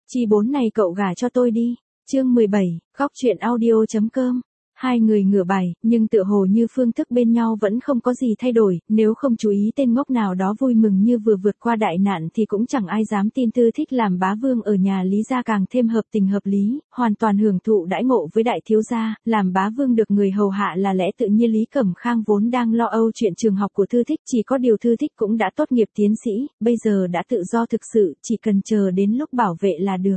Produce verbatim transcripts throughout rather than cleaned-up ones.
Chi bốn này cậu gả cho tôi đi. Chương mười bảy, góc truyện audio.com. Hai người ngửa bài, nhưng tựa hồ như phương thức bên nhau vẫn không có gì thay đổi, nếu không chú ý tên ngốc nào đó vui mừng như vừa vượt qua đại nạn thì cũng chẳng ai dám tin Tư Thích làm bá vương ở nhà Lý gia càng thêm hợp tình hợp lý, hoàn toàn hưởng thụ đãi ngộ với đại thiếu gia, làm bá vương được người hầu hạ là lẽ tự nhiên. Lý Cẩm Khang vốn đang lo âu chuyện trường học của Tư Thích, chỉ có điều Tư Thích cũng đã tốt nghiệp tiến sĩ, bây giờ đã tự do thực sự, chỉ cần chờ đến lúc bảo vệ là được.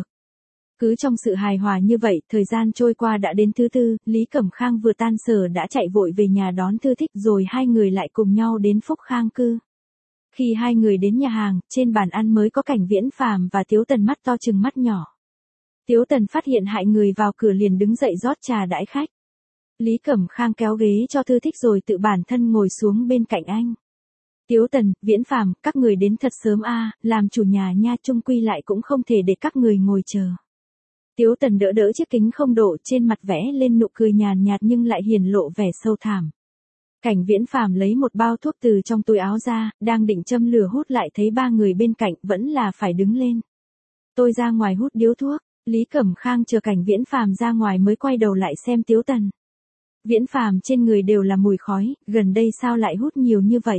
Cứ trong sự hài hòa như vậy, thời gian trôi qua đã đến thứ tư, Lý Cẩm Khang vừa tan sở đã chạy vội về nhà đón Tư Thích, rồi hai người lại cùng nhau đến Phúc Khang cư. Khi hai người đến nhà hàng, trên bàn ăn mới có Cảnh Viễn Phàm và Tiếu Tần mắt to chừng mắt nhỏ. Tiếu Tần phát hiện hại người vào cửa liền đứng dậy rót trà đãi khách. Lý Cẩm Khang kéo ghế cho Tư Thích rồi tự bản thân ngồi xuống bên cạnh anh. Tiếu Tần, Viễn Phàm, các người đến thật sớm a, làm chủ nhà nha, chung quy lại cũng không thể để các người ngồi chờ. Tiếu Tần đỡ đỡ chiếc kính không độ, trên mặt vẽ lên nụ cười nhàn nhạt nhưng lại hiển lộ vẻ sâu thẳm. Cảnh Viễn Phàm lấy một bao thuốc từ trong túi áo ra, đang định châm lửa hút lại thấy ba người bên cạnh vẫn là phải đứng lên. Tôi ra ngoài hút điếu thuốc. Lý Cẩm Khang chờ Cảnh Viễn Phàm ra ngoài mới quay đầu lại xem Tiếu Tần. Viễn Phàm, trên người đều là mùi khói, gần đây sao lại hút nhiều như vậy?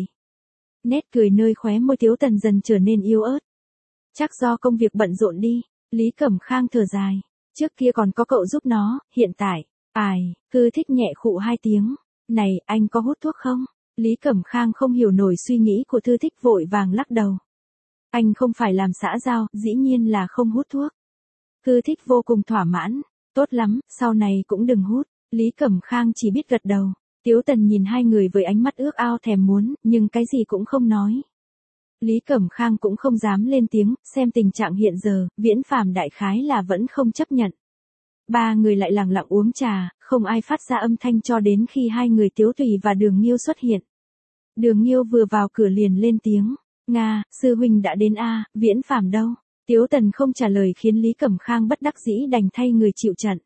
Nét cười nơi khóe môi Tiếu Tần dần trở nên yếu ớt. Chắc do công việc bận rộn đi. Lý Cẩm Khang thở dài. Trước kia còn có cậu giúp nó, hiện tại, ai, Tư Thích nhẹ khụ hai tiếng. Này, anh có hút thuốc không? Lý Cẩm Khang không hiểu nổi suy nghĩ của Tư Thích, vội vàng lắc đầu. Anh không phải làm xã giao, dĩ nhiên là không hút thuốc. Tư Thích vô cùng thỏa mãn. Tốt lắm, sau này cũng đừng hút. Lý Cẩm Khang chỉ biết gật đầu. Tiếu Tần nhìn hai người với ánh mắt ước ao thèm muốn, nhưng cái gì cũng không nói. Lý Cẩm Khang cũng không dám lên tiếng, xem tình trạng hiện giờ, Viễn Phàm đại khái là vẫn không chấp nhận. Ba người lại lặng lặng uống trà, không ai phát ra âm thanh cho đến khi hai người Tiếu Tùy và Đường Nghiêu xuất hiện. Đường Nghiêu vừa vào cửa liền lên tiếng, Nga, sư huynh đã đến a, Viễn Phàm đâu? Tiếu Tần không trả lời khiến Lý Cẩm Khang bất đắc dĩ đành thay người chịu trận.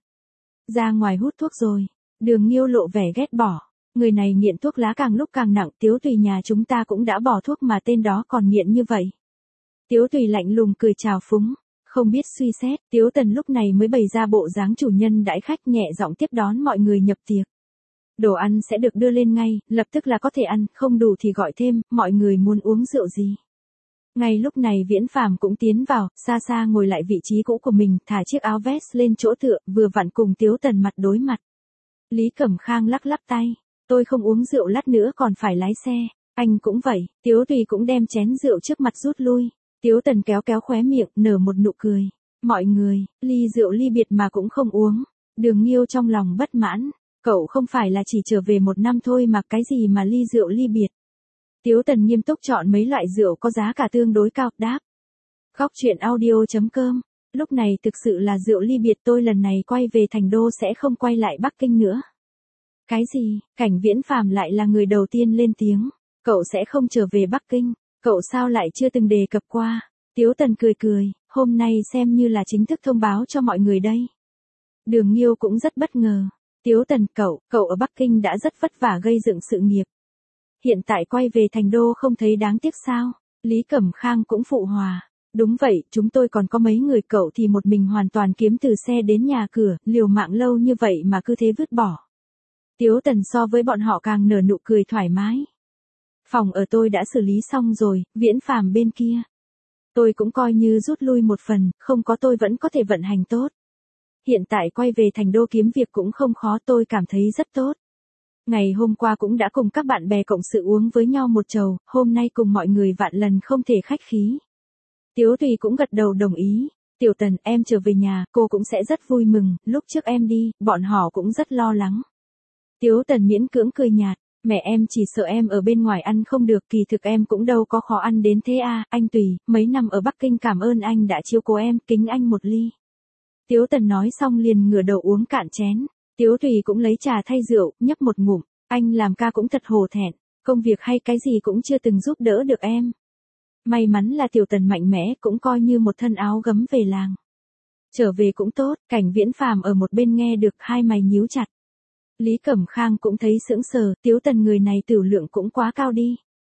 Ra ngoài hút thuốc rồi. Đường Nghiêu lộ vẻ ghét bỏ. Người này nghiện thuốc lá càng lúc càng nặng, Tiếu Tùy nhà chúng ta cũng đã bỏ thuốc mà tên đó còn nghiện như vậy. Tiếu Tùy lạnh lùng cười chào phúng, không biết suy xét, Tiếu Tần lúc này mới bày ra bộ dáng chủ nhân đãi khách, nhẹ giọng tiếp đón mọi người nhập tiệc. Đồ ăn sẽ được đưa lên ngay, lập tức là có thể ăn, không đủ thì gọi thêm, mọi người muốn uống rượu gì. Ngay lúc này Viễn Phàm cũng tiến vào, xa xa ngồi lại vị trí cũ của mình, thả chiếc áo vest lên chỗ tựa, vừa vặn cùng Tiếu Tần mặt đối mặt. Lý Cẩm Khang lắc lắc tay. Tôi không uống rượu, lát nữa còn phải lái xe. Anh cũng vậy. Tiếu Tùy cũng đem chén rượu trước mặt rút lui. Tiếu Tần kéo kéo khóe miệng, nở một nụ cười. Mọi người, ly rượu ly biệt mà cũng không uống. Đường Nghiêu trong lòng bất mãn. Cậu không phải là chỉ trở về một năm thôi mà cái gì mà ly rượu ly biệt. Tiếu Tần nghiêm túc chọn mấy loại rượu có giá cả tương đối cao, đáp. Góc truyện audio.com. Lúc này thực sự là rượu ly biệt, tôi lần này quay về Thành Đô sẽ không quay lại Bắc Kinh nữa. Cái gì? Cảnh Viễn Phàm lại là người đầu tiên lên tiếng. Cậu sẽ không trở về Bắc Kinh. Cậu sao lại chưa từng đề cập qua? Tiếu Tần cười cười, hôm nay xem như là chính thức thông báo cho mọi người đây. Đường Nghiêu cũng rất bất ngờ. Tiếu Tần, cậu, cậu ở Bắc Kinh đã rất vất vả gây dựng sự nghiệp. Hiện tại quay về Thành Đô không thấy đáng tiếc sao? Lý Cẩm Khang cũng phụ hòa. Đúng vậy, chúng tôi còn có mấy người, cậu thì một mình hoàn toàn kiếm từ xe đến nhà cửa, liều mạng lâu như vậy mà cứ thế vứt bỏ. Tiếu Tần so với bọn họ càng nở nụ cười thoải mái. Phòng ở tôi đã xử lý xong rồi, Viễn Phàm bên kia. Tôi cũng coi như rút lui một phần, không có tôi vẫn có thể vận hành tốt. Hiện tại quay về Thành Đô kiếm việc cũng không khó, tôi cảm thấy rất tốt. Ngày hôm qua cũng đã cùng các bạn bè cộng sự uống với nhau một chầu, hôm nay cùng mọi người vạn lần không thể khách khí. Tiếu Tùy cũng gật đầu đồng ý. Tiểu Tần, em trở về nhà, cô cũng sẽ rất vui mừng, lúc trước em đi, bọn họ cũng rất lo lắng. Tiếu Tần miễn cưỡng cười nhạt, mẹ em chỉ sợ em ở bên ngoài ăn không được, kỳ thực em cũng đâu có khó ăn đến thế à, anh Tùy, mấy năm ở Bắc Kinh cảm ơn anh đã chiếu cố em, kính anh một ly. Tiếu Tần nói xong liền ngửa đầu uống cạn chén. Tiếu Tùy cũng lấy trà thay rượu, nhấp một ngụm, anh làm ca cũng thật hổ thẹn, công việc hay cái gì cũng chưa từng giúp đỡ được em. May mắn là Tiểu Tần mạnh mẽ, cũng coi như một thân áo gấm về làng. Trở về cũng tốt. Cảnh Viễn Phàm ở một bên nghe được, hai mày nhíu chặt. Lý Cẩm Khang cũng thấy sững sờ, Tiếu Tần người này tửu lượng cũng quá cao đi.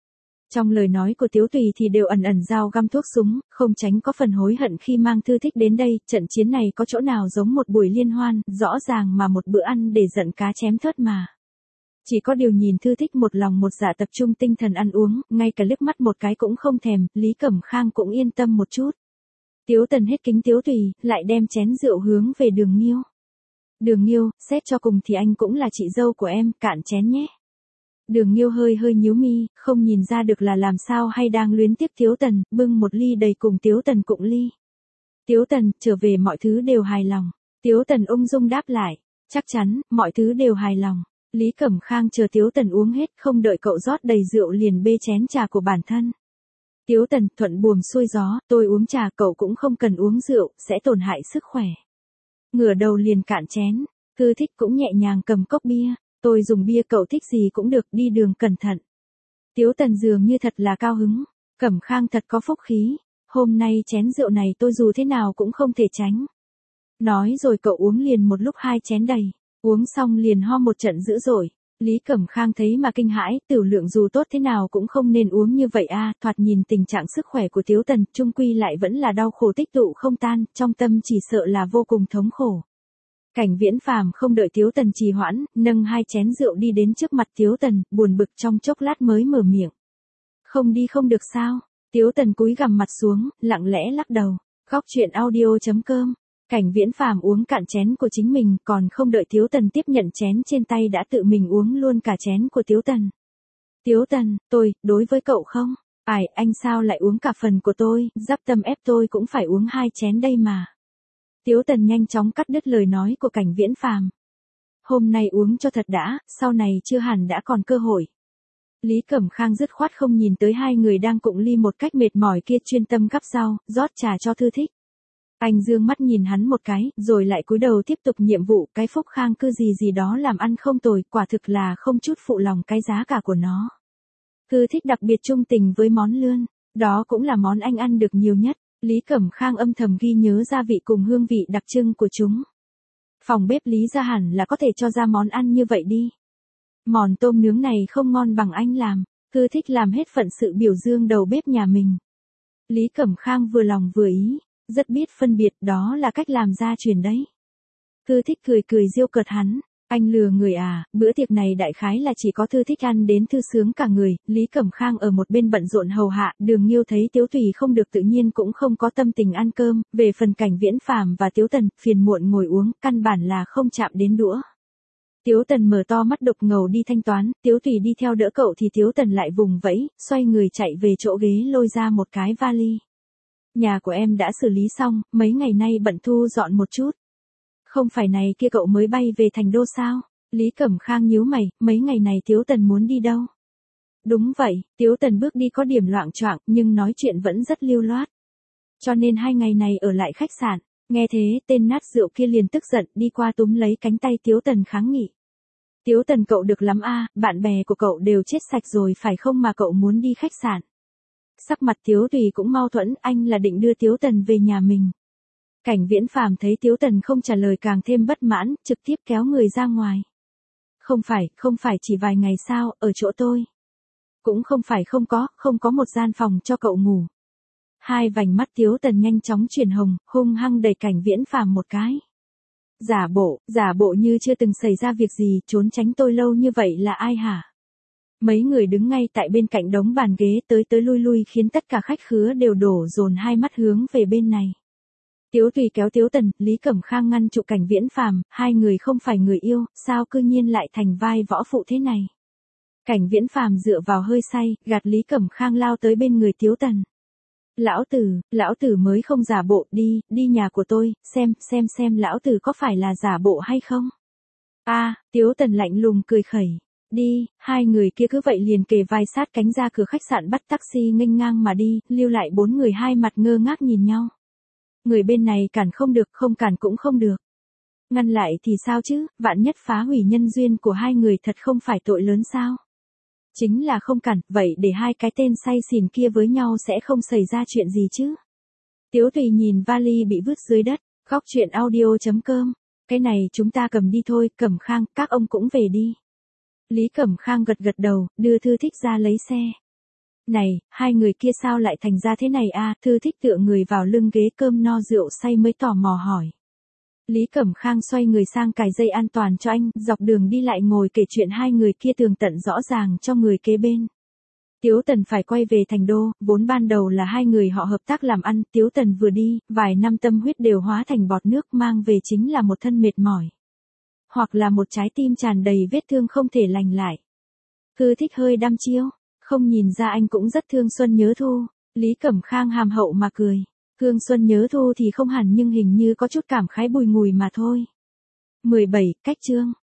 Trong lời nói của Tiếu Tùy thì đều ẩn ẩn dao găm thuốc súng, không tránh có phần hối hận khi mang Thư Thích đến đây, trận chiến này có chỗ nào giống một buổi liên hoan, rõ ràng mà một bữa ăn để giận cá chém thớt mà. Chỉ có điều nhìn Thư Thích một lòng một dạ tập trung tinh thần ăn uống, ngay cả liếc mắt một cái cũng không thèm, Lý Cẩm Khang cũng yên tâm một chút. Tiếu Tần hết kính Tiếu Tùy, lại đem chén rượu hướng về Đường Nghiêu. Đường Nghiêu, xét cho cùng thì anh cũng là chị dâu của em, cạn chén nhé. Đường Nghiêu hơi hơi nhíu mi, không nhìn ra được là làm sao hay đang luyến tiếc Tiếu Tần, bưng một ly đầy cùng Tiếu Tần cụng ly. Tiếu Tần, trở về mọi thứ đều hài lòng. Tiếu Tần ung dung đáp lại, chắc chắn, mọi thứ đều hài lòng. Lý Cẩm Khang chờ Tiếu Tần uống hết, không đợi cậu rót đầy rượu liền bê chén trà của bản thân. Tiếu Tần, thuận buồm xuôi gió, tôi uống trà cậu cũng không cần uống rượu, sẽ tổn hại sức khỏe. Ngửa đầu liền cạn chén, Thư Thích cũng nhẹ nhàng cầm cốc bia, tôi dùng bia cậu thích gì cũng được, đi đường cẩn thận. Tiếu Tần dường như thật là cao hứng, Cẩm Khang thật có phúc khí, hôm nay chén rượu này tôi dù thế nào cũng không thể tránh. Nói rồi cậu uống liền một lúc hai chén đầy, uống xong liền ho một trận dữ dội. Lý Cẩm Khang thấy mà kinh hãi, tiểu lượng dù tốt thế nào cũng không nên uống như vậy a. Thoạt nhìn tình trạng sức khỏe của Tiếu Tần, chung quy lại vẫn là đau khổ tích tụ không tan, trong tâm chỉ sợ là vô cùng thống khổ. Cảnh Viễn Phàm không đợi Tiếu Tần trì hoãn, nâng hai chén rượu đi đến trước mặt Tiếu Tần, buồn bực trong chốc lát mới mở miệng. Không đi không được sao? Tiếu Tần cúi gằm mặt xuống, lặng lẽ lắc đầu. Góc truyện audio chấm com. Cảnh Viễn Phàm uống cạn chén của chính mình, còn không đợi Tiếu Tần tiếp nhận chén trên tay đã tự mình uống luôn cả chén của Tiếu Tần. Tiếu Tần, tôi, đối với cậu không? Ai, anh sao lại uống cả phần của tôi, dắp tâm ép tôi cũng phải uống hai chén đây mà. Tiếu Tần nhanh chóng cắt đứt lời nói của Cảnh Viễn Phàm. Hôm nay uống cho thật đã, sau này chưa hẳn đã còn cơ hội. Lý Cẩm Khang dứt khoát không nhìn tới hai người đang cụng ly một cách mệt mỏi kia, chuyên tâm gắp rau, rót trà cho Thư Thích. Anh dương mắt nhìn hắn một cái, rồi lại cúi đầu tiếp tục nhiệm vụ, cái Phúc Khang cư gì gì đó làm ăn không tồi, quả thực là không chút phụ lòng cái giá cả của nó. Thư Thích đặc biệt trung tình với món lươn, đó cũng là món anh ăn được nhiều nhất. Lý Cẩm Khang âm thầm ghi nhớ gia vị cùng hương vị đặc trưng của chúng. Phòng bếp Lý gia hẳn là có thể cho ra món ăn như vậy đi. Món tôm nướng này không ngon bằng anh làm, Thư Thích làm hết phận sự biểu dương đầu bếp nhà mình. Lý Cẩm Khang vừa lòng vừa ý, rất biết phân biệt, đó là cách làm gia truyền đấy. Thư Thích cười cười giễu cợt hắn, anh lừa người à, bữa tiệc này đại khái là chỉ có Thư Thích ăn đến thư sướng cả người. Lý Cẩm Khang ở một bên bận rộn hầu hạ, Đường Nghiêu thấy Tiếu Tùy không được tự nhiên cũng không có tâm tình ăn cơm, về phần Cảnh Viễn Phàm và Tiếu Tần, phiền muộn ngồi uống, căn bản là không chạm đến đũa. Tiếu Tần mở to mắt đục ngầu đi thanh toán, Tiếu Tùy đi theo đỡ cậu thì Tiếu Tần lại vùng vẫy, xoay người chạy về chỗ ghế lôi ra một cái vali. Nhà của em đã xử lý xong, mấy ngày nay bận thu dọn một chút. Không phải này kia cậu mới bay về thành đô sao? Lý Cẩm Khang nhíu mày, mấy ngày này Tiếu Tần muốn đi đâu? Đúng vậy, Tiếu Tần bước đi có điểm loạng choạng, nhưng nói chuyện vẫn rất lưu loát. Cho nên hai ngày này ở lại khách sạn. Nghe thế, tên nát rượu kia liền tức giận, đi qua túm lấy cánh tay Tiếu Tần kháng nghị. Tiếu Tần cậu được lắm a, bạn bè của cậu đều chết sạch rồi phải không mà cậu muốn đi khách sạn? Sắc mặt Tiếu Tùy cũng mâu thuẫn, anh là định đưa Tiếu Tần về nhà mình. Cảnh Viễn Phàm thấy Tiếu Tần không trả lời càng thêm bất mãn, trực tiếp kéo người ra ngoài. Không phải, không phải chỉ vài ngày sao, ở chỗ tôi. Cũng không phải không có, không có một gian phòng cho cậu ngủ. Hai vành mắt Tiếu Tần nhanh chóng chuyển hồng, hung hăng đẩy Cảnh Viễn Phàm một cái. Giả bộ, giả bộ như chưa từng xảy ra việc gì, trốn tránh tôi lâu như vậy là ai hả? Mấy người đứng ngay tại bên cạnh đống bàn ghế tới tới lui lui khiến tất cả khách khứa đều đổ dồn hai mắt hướng về bên này. Tiếu Tùy kéo Tiếu Tần, Lý Cẩm Khang ngăn trụ Cảnh Viễn Phàm, hai người không phải người yêu, sao cư nhiên lại thành vai võ phụ thế này? Cảnh Viễn Phàm dựa vào hơi say, gạt Lý Cẩm Khang lao tới bên người Tiếu Tần. Lão tử, lão tử mới không giả bộ, đi, đi nhà của tôi, xem, xem xem lão tử có phải là giả bộ hay không? A, à, Tiếu Tần lạnh lùng cười khẩy. Đi, hai người kia cứ vậy liền kề vai sát cánh ra cửa khách sạn bắt taxi nghênh ngang mà đi, lưu lại bốn người hai mặt ngơ ngác nhìn nhau. Người bên này cản không được, không cản cũng không được. Ngăn lại thì sao chứ, vạn nhất phá hủy nhân duyên của hai người thật không phải tội lớn sao? Chính là không cản, vậy để hai cái tên say xỉn kia với nhau sẽ không xảy ra chuyện gì chứ? Tiếu Tùy nhìn vali bị vứt dưới đất, góc truyện audio chấm com. Cái này chúng ta cầm đi thôi, Cẩm Khang, các ông cũng về đi. Lý Cẩm Khang gật gật đầu, đưa Thư Thích ra lấy xe. Này, hai người kia sao lại thành ra thế này a? Thư Thích tựa người vào lưng ghế cơm no rượu say mới tò mò hỏi. Lý Cẩm Khang xoay người sang cài dây an toàn cho anh, dọc đường đi lại ngồi kể chuyện hai người kia tường tận rõ ràng cho người kế bên. Tiếu Tần phải quay về thành đô, vốn ban đầu là hai người họ hợp tác làm ăn, Tiếu Tần vừa đi, vài năm tâm huyết đều hóa thành bọt nước, mang về chính là một thân mệt mỏi. Hoặc là một trái tim tràn đầy vết thương không thể lành lại. Thư Thích hơi đăm chiêu, không nhìn ra anh cũng rất thương Xuân Nhớ Thu. Lý Cẩm Khang hàm hậu mà cười. Thương Xuân Nhớ Thu thì không hẳn nhưng hình như có chút cảm khái bùi ngùi mà thôi. mười bảy, cách chương.